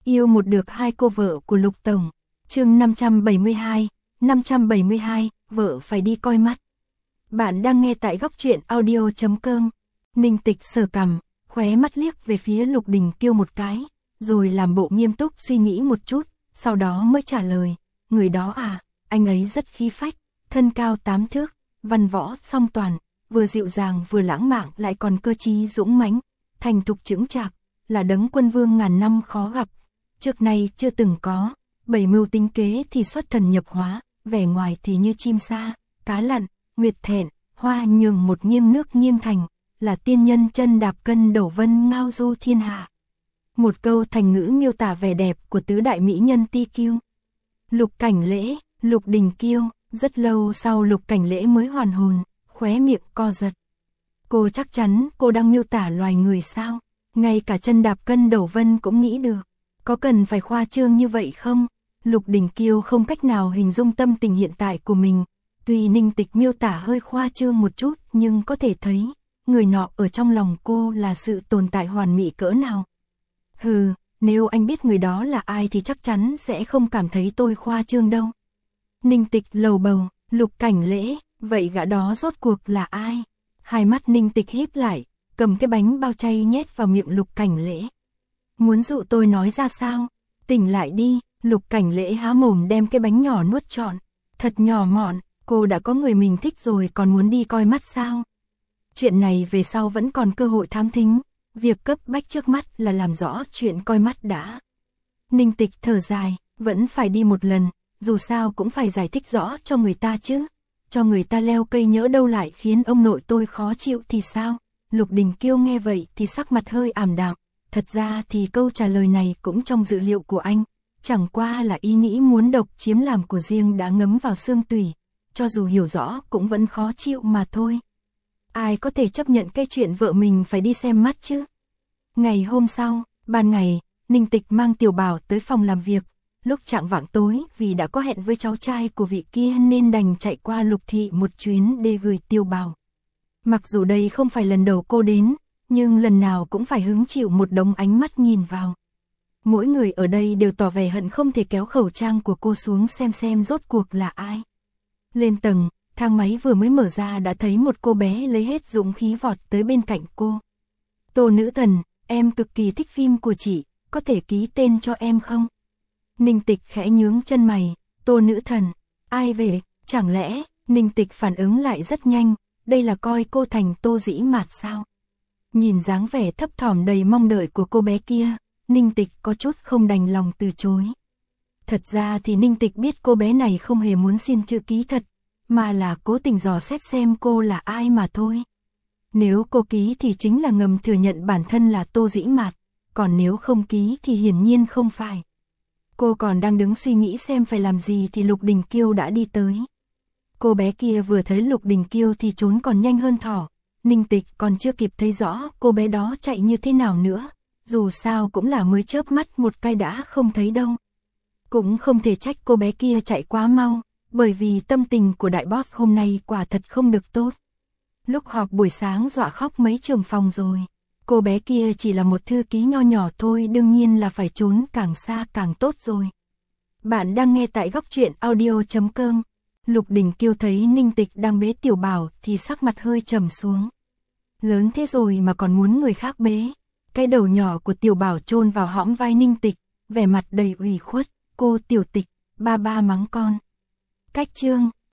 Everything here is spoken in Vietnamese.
Yêu một được hai cô vợ của Lục Tổng. Chương 572, vợ phải đi coi mắt. Bạn đang nghe tại góc truyện audio.com. Ninh Tịch sờ cằm, khóe mắt liếc về phía Lục Đình Kiêu một cái, rồi làm bộ nghiêm túc suy nghĩ một chút, sau đó mới trả lời, người đó à, anh ấy rất khí phách, thân cao 8 thước, văn võ song toàn, vừa dịu dàng vừa lãng mạn lại còn cơ trí dũng mãnh, thành thục chững chạc, là đấng quân vương ngàn năm khó gặp, trước nay chưa từng có, bảy mưu tính kế thì xuất thần nhập hóa, vẻ ngoài thì như chim sa, cá lặn, nguyệt thẹn, hoa nhường một nghiêng nước nghiêng thành, là tiên nhân chân đạp cân đổ vân ngao du thiên hạ. Một câu thành ngữ miêu tả vẻ đẹp của tứ đại mỹ nhân Ti Kiêu. Lục Cảnh Lễ, Lục Đình Kiêu, rất lâu sau Lục Cảnh Lễ mới hoàn hồn, khóe miệng co giật. Cô chắc chắn cô đang miêu tả loài người sao? Ngay cả chân đạp cân đổ vân cũng nghĩ được. Có cần phải khoa trương như vậy không? Lục Đình Kiêu không cách nào hình dung tâm tình hiện tại của mình. Tuy Ninh Tịch miêu tả hơi khoa trương một chút nhưng có thể thấy, người nọ ở trong lòng cô là sự tồn tại hoàn mỹ cỡ nào. Hừ, nếu anh biết người đó là ai thì chắc chắn sẽ không cảm thấy tôi khoa trương đâu. Ninh Tịch lầu bầu, Lục Cảnh Lễ, vậy gã đó rốt cuộc là ai? Hai mắt Ninh Tịch híp lại, cầm cái bánh bao chay nhét vào miệng Lục Cảnh Lễ. Muốn dụ tôi nói ra sao? Tỉnh lại đi, Lục Cảnh Lễ há mồm đem cái bánh nhỏ nuốt trọn. Thật nhỏ mọn, cô đã có người mình thích rồi còn muốn đi coi mắt sao? Chuyện này về sau vẫn còn cơ hội thám thính, việc cấp bách trước mắt là làm rõ chuyện coi mắt đã. Ninh Tịch thở dài, vẫn phải đi một lần, dù sao cũng phải giải thích rõ cho người ta chứ. Cho người ta leo cây nhỡ đâu lại khiến ông nội tôi khó chịu thì sao? Lục Đình Kiêu nghe vậy thì sắc mặt hơi ảm đạm. Thật ra thì câu trả lời này cũng trong dự liệu của anh. Chẳng qua là ý nghĩ muốn độc chiếm làm của riêng đã ngấm vào xương tủy. Cho dù hiểu rõ cũng vẫn khó chịu mà thôi. Ai có thể chấp nhận cái chuyện vợ mình phải đi xem mắt chứ? Ngày hôm sau, ban ngày, Ninh Tịch mang Tiểu Bảo tới phòng làm việc. Lúc chạng vạng tối vì đã có hẹn với cháu trai của vị kia nên đành chạy qua Lục thị một chuyến để gửi Tiểu Bảo. Mặc dù đây không phải lần đầu cô đến, nhưng lần nào cũng phải hứng chịu một đống ánh mắt nhìn vào. Mỗi người ở đây đều tỏ vẻ hận không thể kéo khẩu trang của cô xuống xem rốt cuộc là ai. Lên tầng, thang máy vừa mới mở ra đã thấy một cô bé lấy hết dũng khí vọt tới bên cạnh cô. Tô nữ thần, em cực kỳ thích phim của chị, có thể ký tên cho em không? Ninh Tịch khẽ nhướng chân mày, Tô nữ thần, ai về, chẳng lẽ? Ninh Tịch phản ứng lại rất nhanh, đây là coi cô thành Tô Dĩ Mạt sao? Nhìn dáng vẻ thấp thỏm đầy mong đợi của cô bé kia, Ninh Tịch có chút không đành lòng từ chối. Thật ra thì Ninh Tịch biết cô bé này không hề muốn xin chữ ký thật, mà là cố tình dò xét xem cô là ai mà thôi. Nếu cô ký thì chính là ngầm thừa nhận bản thân là Tô Dĩ Mạt, còn nếu không ký thì hiển nhiên không phải. Cô còn đang đứng suy nghĩ xem phải làm gì thì Lục Đình Kiêu đã đi tới. Cô bé kia vừa thấy Lục Đình Kiêu thì trốn còn nhanh hơn thỏ. Ninh Tịch còn chưa kịp thấy rõ cô bé đó chạy như thế nào nữa. Dù sao cũng là mới chớp mắt một cái đã không thấy đâu. Cũng không thể trách cô bé kia chạy quá mau, bởi vì tâm tình của đại boss hôm nay quả thật không được tốt. Lúc họp buổi sáng dọa khóc mấy trưởng phòng rồi. Cô bé kia chỉ là một thư ký nho nhỏ thôi, đương nhiên là phải trốn càng xa càng tốt rồi. Bạn đang nghe tại góc truyện audio.com. Lục Đình Kiêu thấy Ninh Tịch đang bế Tiểu Bảo thì sắc mặt hơi trầm xuống. Lớn thế rồi mà còn muốn người khác bế. Cái đầu nhỏ của Tiểu Bảo chôn vào hõm vai Ninh Tịch, vẻ mặt đầy ủy khuất. Cô Tiểu Tịch, ba mắng con. Cách chương,